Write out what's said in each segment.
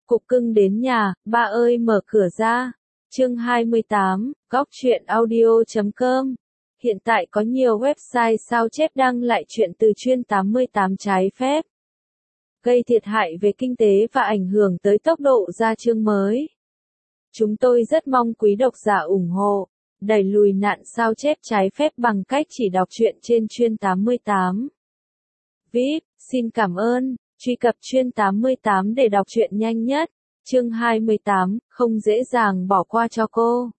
Cục cưng đến nhà, ba ơi mở cửa ra. Chương 28, góc truyện audio.com. Hiện tại có nhiều website sao chép đăng lại truyện từ Truyện 88 trái phép, gây thiệt hại về kinh tế và ảnh hưởng tới tốc độ ra chương mới. Chúng tôi rất mong quý độc giả ủng hộ, đẩy lùi nạn sao chép trái phép bằng cách chỉ đọc truyện trên Truyện 88. VIP, xin cảm ơn. Truy cập Truyện 88 để đọc truyện nhanh nhất. Chương 28, không dễ dàng bỏ qua cho cô.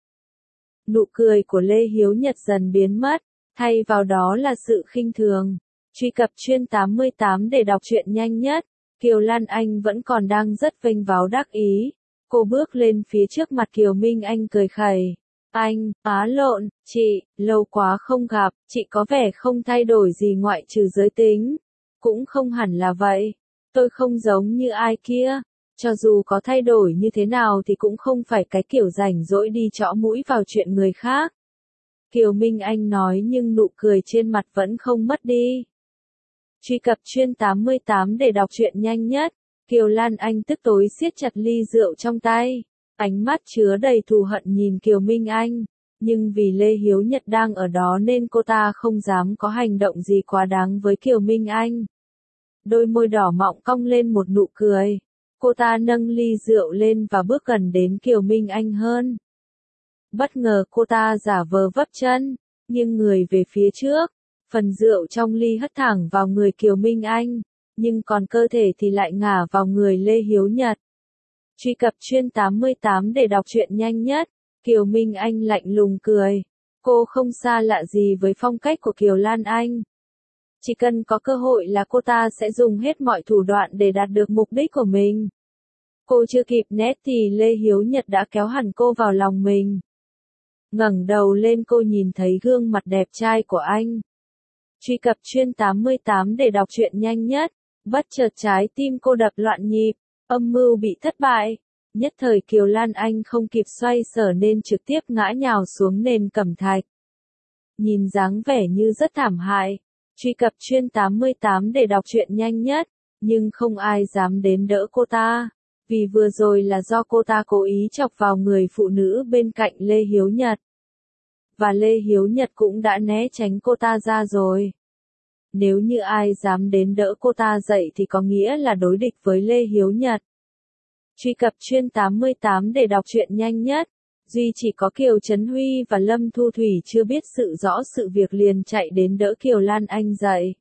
Nụ cười của Lê Hiếu Nhật dần biến mất, thay vào đó là sự khinh thường. Truy cập Truyện 88 để đọc truyện nhanh nhất. Kiều Lan Anh vẫn còn đang rất vênh váo đắc ý. Cô bước lên phía trước mặt Kiều Minh Anh cười khẩy. Anh, á lộn, chị, lâu quá không gặp, chị có vẻ không thay đổi gì ngoại trừ giới tính. Cũng không hẳn là vậy. Tôi không giống như ai kia. Cho dù có thay đổi như thế nào thì cũng không phải cái kiểu rảnh rỗi đi chõ mũi vào chuyện người khác. Kiều Minh Anh nói nhưng nụ cười trên mặt vẫn không mất đi. Truy cập Truyện 88 để đọc truyện nhanh nhất. Kiều Lan Anh tức tối siết chặt ly rượu trong tay. Ánh mắt chứa đầy thù hận nhìn Kiều Minh Anh. Nhưng vì Lê Hiếu Nhật đang ở đó nên cô ta không dám có hành động gì quá đáng với Kiều Minh Anh. Đôi môi đỏ mọng cong lên một nụ cười. Cô ta nâng ly rượu lên và bước gần đến Kiều Minh Anh hơn. Bất ngờ cô ta giả vờ vấp chân, nghiêng người về phía trước. Phần rượu trong ly hất thẳng vào người Kiều Minh Anh, nhưng còn cơ thể thì lại ngả vào người Lê Hiếu Nhật. Truy cập Truyện 88 để đọc truyện nhanh nhất. Kiều Minh Anh lạnh lùng cười. Cô không xa lạ gì với phong cách của Kiều Lan Anh. Chỉ cần có cơ hội là cô ta sẽ dùng hết mọi thủ đoạn để đạt được mục đích của mình. Cô chưa kịp né thì Lê Hiếu Nhật đã kéo hẳn cô vào lòng mình. Ngẩng đầu lên cô nhìn thấy gương mặt đẹp trai của anh. Truy cập Truyện 88 để đọc truyện nhanh nhất. Bất chợt trái tim cô đập loạn nhịp, âm mưu bị thất bại. Nhất thời Kiều Lan Anh không kịp xoay sở nên trực tiếp ngã nhào xuống nền cẩm thạch. Nhìn dáng vẻ như rất thảm hại. Truy cập Truyện 88 để đọc truyện nhanh nhất, nhưng không ai dám đến đỡ cô ta, vì vừa rồi là do cô ta cố ý chọc vào người phụ nữ bên cạnh Lê Hiếu Nhật. Và Lê Hiếu Nhật cũng đã né tránh cô ta ra rồi. Nếu như ai dám đến đỡ cô ta dậy thì có nghĩa là đối địch với Lê Hiếu Nhật. Truy cập Truyện 88 để đọc truyện nhanh nhất. Duy chỉ có Kiều Trấn Huy và Lâm Thu Thủy chưa biết rõ sự việc liền chạy đến đỡ Kiều Lan Anh dậy.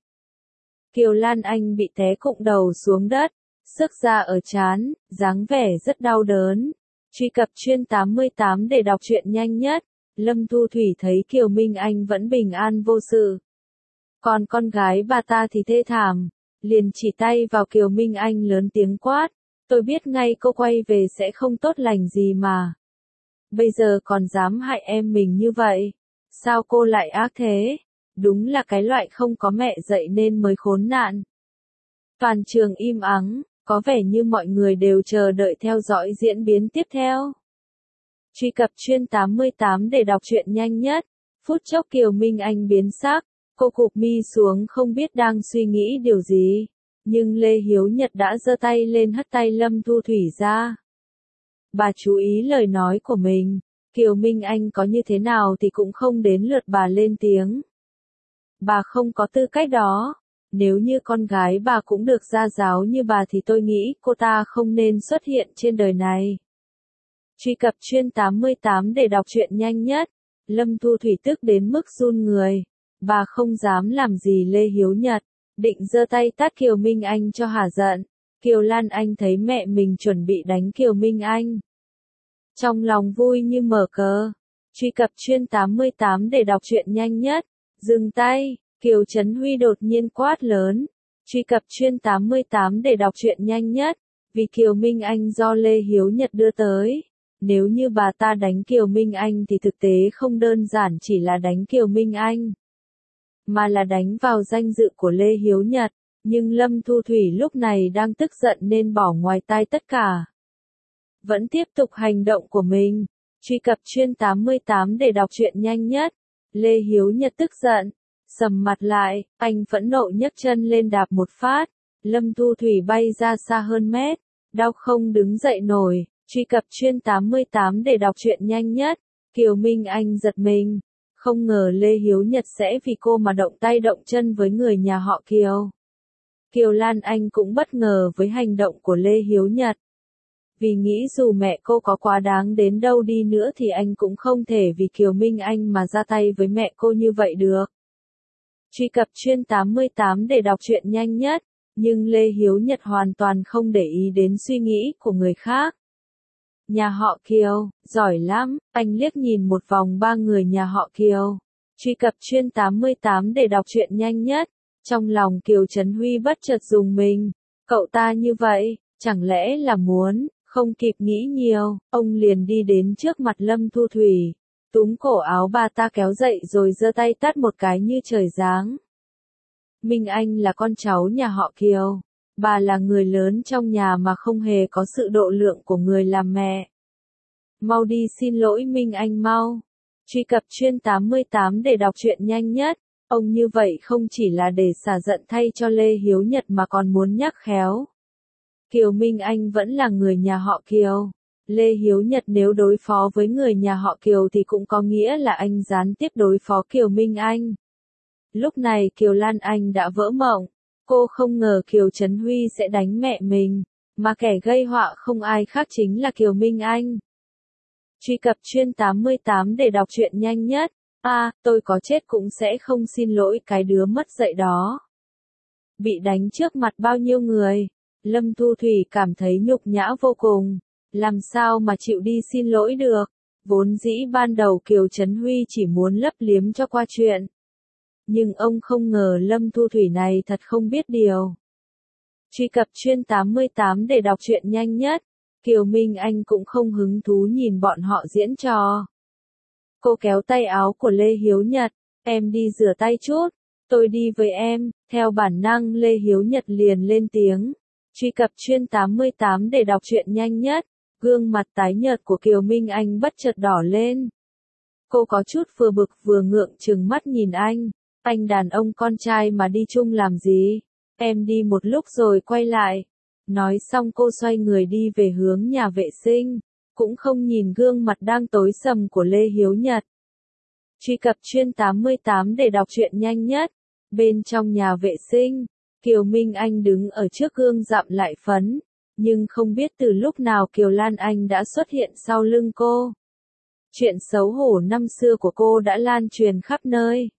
Kiều Lan Anh bị té cụng đầu xuống đất, xước da ở trán, dáng vẻ rất đau đớn. Truy cập Truyện 88 để đọc truyện nhanh nhất. Lâm Thu Thủy thấy Kiều Minh Anh vẫn bình an vô sự. Còn con gái bà ta thì thê thảm, liền chỉ tay vào Kiều Minh Anh lớn tiếng quát. Tôi biết ngay cô quay về sẽ không tốt lành gì mà. Bây giờ còn dám hại em mình như vậy. Sao cô lại ác thế? Đúng là cái loại không có mẹ dạy nên mới khốn nạn. Toàn trường im ắng, có vẻ như mọi người đều chờ đợi theo dõi diễn biến tiếp theo. Truy cập Truyện 88 để đọc truyện nhanh nhất. Phút chốc Kiều Minh Anh biến sắc, cô cụp mi xuống không biết đang suy nghĩ điều gì. Nhưng Lê Hiếu Nhật đã giơ tay lên hất tay Lâm Thu Thủy ra. Bà chú ý lời nói của mình, Kiều Minh Anh có như thế nào thì cũng không đến lượt bà lên tiếng. Bà không có tư cách đó. Nếu như con gái bà cũng được gia giáo như bà thì tôi nghĩ cô ta không nên xuất hiện trên đời này. Truy cập Truyện 88 để đọc truyện nhanh nhất. Lâm Thu Thủy tức đến mức run người. Bà không dám làm gì Lê Hiếu Nhật, định giơ tay tát Kiều Minh Anh cho hả giận. Kiều Lan Anh thấy mẹ mình chuẩn bị đánh Kiều Minh Anh. Trong lòng vui như mở cờ. Truy cập Truyện 88 để đọc truyện nhanh nhất. Dừng tay, Kiều Trấn Huy đột nhiên quát lớn. Truy cập Truyện 88 để đọc truyện nhanh nhất. Vì Kiều Minh Anh do Lê Hiếu Nhật đưa tới. Nếu như bà ta đánh Kiều Minh Anh thì thực tế không đơn giản chỉ là đánh Kiều Minh Anh, mà là đánh vào danh dự của Lê Hiếu Nhật. Nhưng Lâm Thu Thủy lúc này đang tức giận nên bỏ ngoài tai tất cả. Vẫn tiếp tục hành động của mình. Truy cập Truyện 88 để đọc truyện nhanh nhất. Lê Hiếu Nhật tức giận, sầm mặt lại, anh phẫn nộ nhấc chân lên đạp một phát. Lâm Thu Thủy bay ra xa hơn mét. Đau không đứng dậy nổi, truy cập chuyên 88 để đọc truyện nhanh nhất. Kiều Minh Anh giật mình, không ngờ Lê Hiếu Nhật sẽ vì cô mà động tay động chân với người nhà họ Kiều. Kiều Lan Anh cũng bất ngờ với hành động của Lê Hiếu Nhật. Vì nghĩ dù mẹ cô có quá đáng đến đâu đi nữa thì anh cũng không thể vì Kiều Minh Anh mà ra tay với mẹ cô như vậy được. Truy cập chuyên 88 để đọc truyện nhanh nhất, nhưng Lê Hiếu Nhật hoàn toàn không để ý đến suy nghĩ của người khác. Nhà họ Kiều, giỏi lắm, anh liếc nhìn một vòng ba người nhà họ Kiều. Truy cập chuyên 88 để đọc truyện nhanh nhất, trong lòng Kiều Trấn Huy bất chợt rùng mình. Cậu ta như vậy, chẳng lẽ là muốn, không kịp nghĩ nhiều, ông liền đi đến trước mặt Lâm Thu Thủy, túm cổ áo bà ta kéo dậy rồi giơ tay tát một cái như trời giáng. Minh Anh là con cháu nhà họ Kiều. Bà là người lớn trong nhà mà không hề có sự độ lượng của người làm mẹ. Mau đi xin lỗi Minh Anh mau. Truy cập chuyên 88 để đọc truyện nhanh nhất. Ông như vậy không chỉ là để xả giận thay cho Lê Hiếu Nhật mà còn muốn nhắc khéo. Kiều Minh Anh vẫn là người nhà họ Kiều. Lê Hiếu Nhật nếu đối phó với người nhà họ Kiều thì cũng có nghĩa là anh gián tiếp đối phó Kiều Minh Anh. Lúc này Kiều Lan Anh đã vỡ mộng. Cô không ngờ Kiều Trấn Huy sẽ đánh mẹ mình, mà kẻ gây họa không ai khác chính là Kiều Minh Anh. Truy cập chuyên 88 để đọc truyện nhanh nhất. Tôi có chết cũng sẽ không xin lỗi cái đứa mất dạy đó. Bị đánh trước mặt bao nhiêu người, Lâm Thu Thủy cảm thấy nhục nhã vô cùng. Làm sao mà chịu đi xin lỗi được. Vốn dĩ ban đầu Kiều Trấn Huy chỉ muốn lấp liếm cho qua chuyện. Nhưng ông không ngờ Lâm Thu Thủy này thật không biết điều. Truy cập chuyên 88 để đọc truyện nhanh nhất. Kiều Minh Anh cũng không hứng thú nhìn bọn họ diễn trò. Cô kéo tay áo của Lê Hiếu Nhật. Em đi rửa tay chút. Tôi đi với em. Theo bản năng Lê Hiếu Nhật liền lên tiếng. Truy cập chuyên 88 để đọc truyện nhanh nhất. Gương mặt tái nhợt của Kiều Minh Anh bất chợt đỏ lên. Cô có chút vừa bực vừa ngượng trừng mắt nhìn anh. Anh đàn ông con trai mà đi chung làm gì? Em đi một lúc rồi quay lại. Nói xong cô xoay người đi về hướng nhà vệ sinh, cũng không nhìn gương mặt đang tối sầm của Lê Hiếu Nhật. Truy cập chuyên 88 để đọc truyện nhanh nhất. Bên trong nhà vệ sinh, Kiều Minh Anh đứng ở trước gương dặm lại phấn, nhưng không biết từ lúc nào Kiều Lan Anh đã xuất hiện sau lưng cô. Chuyện xấu hổ năm xưa của cô đã lan truyền khắp nơi.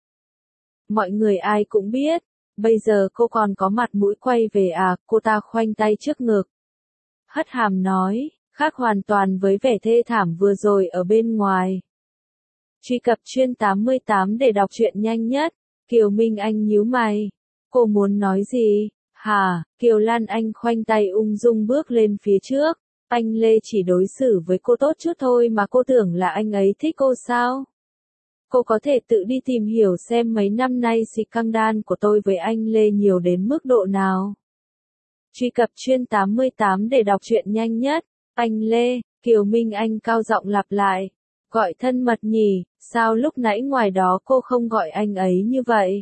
Mọi người ai cũng biết, bây giờ cô còn có mặt mũi quay về à, cô ta khoanh tay trước ngực. Hất hàm nói, khác hoàn toàn với vẻ thê thảm vừa rồi ở bên ngoài. Truy cập chuyên 88 để đọc truyện nhanh nhất. Kiều Minh Anh nhíu mày. Cô muốn nói gì? Hả? Kiều Lan Anh khoanh tay ung dung bước lên phía trước. Anh Lê chỉ đối xử với cô tốt chút thôi mà cô tưởng là anh ấy thích cô sao? Cô có thể tự đi tìm hiểu xem mấy năm nay scandal của tôi với anh Lê nhiều đến mức độ nào. Truy cập chuyên 88 để đọc truyện nhanh nhất. Anh Lê, Kiều Minh Anh cao giọng lặp lại. Gọi thân mật nhỉ, sao lúc nãy ngoài đó cô không gọi anh ấy như vậy?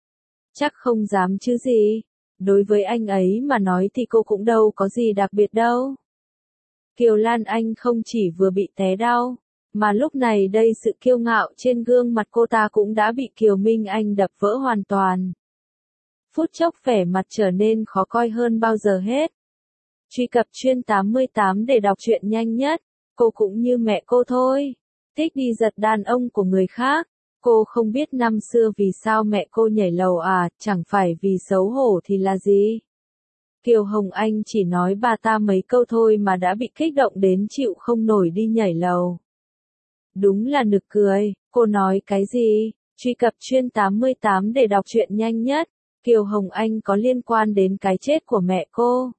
Chắc không dám chứ gì. Đối với anh ấy mà nói thì cô cũng đâu có gì đặc biệt đâu. Kiều Lan Anh không chỉ vừa bị té đau, mà lúc này đây sự kiêu ngạo trên gương mặt cô ta cũng đã bị Kiều Minh Anh đập vỡ hoàn toàn. Phút chốc vẻ mặt trở nên khó coi hơn bao giờ hết. Truy cập chuyên 88 để đọc truyện nhanh nhất. Cô cũng như mẹ cô thôi. Thích đi giật đàn ông của người khác. Cô không biết năm xưa vì sao mẹ cô nhảy lầu à, chẳng phải vì xấu hổ thì là gì. Kiều Hồng Anh chỉ nói bà ta mấy câu thôi mà đã bị kích động đến chịu không nổi đi nhảy lầu. Đúng là nực cười, cô nói cái gì? Truy cập chuyên 88 để đọc truyện nhanh nhất. Kiều Hồng Anh có liên quan đến cái chết của mẹ cô.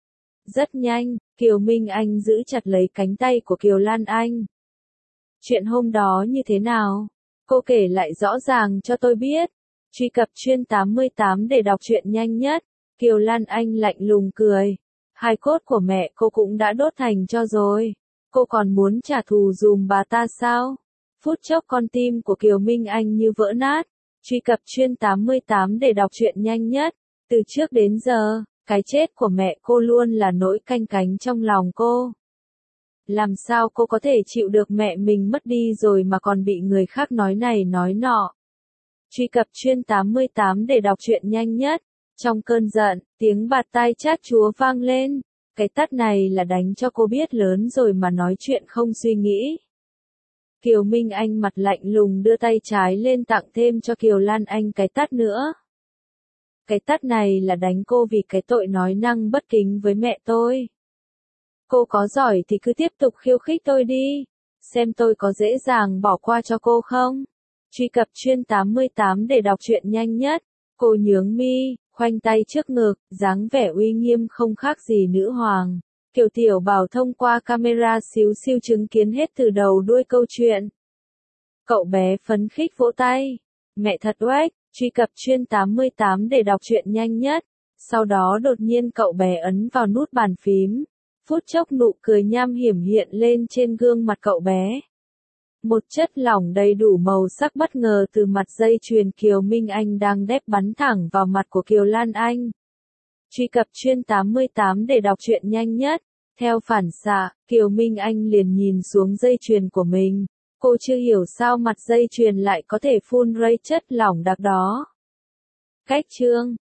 Rất nhanh, Kiều Minh Anh giữ chặt lấy cánh tay của Kiều Lan Anh. Chuyện hôm đó như thế nào? Cô kể lại rõ ràng cho tôi biết. Truy cập chuyên 88 để đọc truyện nhanh nhất. Kiều Lan Anh lạnh lùng cười. Hài cốt của mẹ cô cũng đã đốt thành tro rồi. Cô còn muốn trả thù dùm bà ta sao? Phút chốc con tim của Kiều Minh Anh như vỡ nát. Truy cập chuyên 88 để đọc truyện nhanh nhất. Từ trước đến giờ, Cái chết của mẹ cô luôn là nỗi canh cánh trong lòng cô. Làm sao cô có thể chịu được mẹ mình mất đi rồi mà còn bị người khác nói này nói nọ. Truy cập Chuyên 88 để đọc truyện nhanh nhất. Trong cơn giận, tiếng bạt tai chát chúa vang lên. Cái tát này là đánh cho cô biết lớn rồi mà nói chuyện không suy nghĩ. Kiều Minh Anh mặt lạnh lùng đưa tay trái lên tặng thêm cho Kiều Lan Anh cái tát nữa. Cái tát này là đánh cô vì cái tội nói năng bất kính với mẹ tôi. Cô có giỏi thì cứ tiếp tục khiêu khích tôi đi. Xem tôi có dễ dàng bỏ qua cho cô không? Truy cập Chuyên 88 để đọc truyện nhanh nhất. Cô nhướng mi, khoanh tay trước ngực, dáng vẻ uy nghiêm không khác gì nữ hoàng. Kiều Tiểu Bảo thông qua camera xíu xiu chứng kiến hết từ đầu đuôi câu chuyện. Cậu bé phấn khích vỗ tay. Mẹ thật oách, truy cập Chuyên 88 để đọc truyện nhanh nhất. Sau đó đột nhiên cậu bé ấn vào nút bàn phím. Phút chốc nụ cười nham hiểm hiện lên trên gương mặt cậu bé. Một chất lỏng đầy đủ màu sắc bất ngờ từ mặt dây chuyền Kiều Minh Anh đang đép bắn thẳng vào mặt của Kiều Lan Anh. Truy cập Chuyên 88 để đọc truyện nhanh nhất. Theo phản xạ, Kiều Minh Anh liền nhìn xuống dây chuyền của mình. Cô chưa hiểu sao mặt dây chuyền lại có thể phun ra chất lỏng đặc đó. Cách chương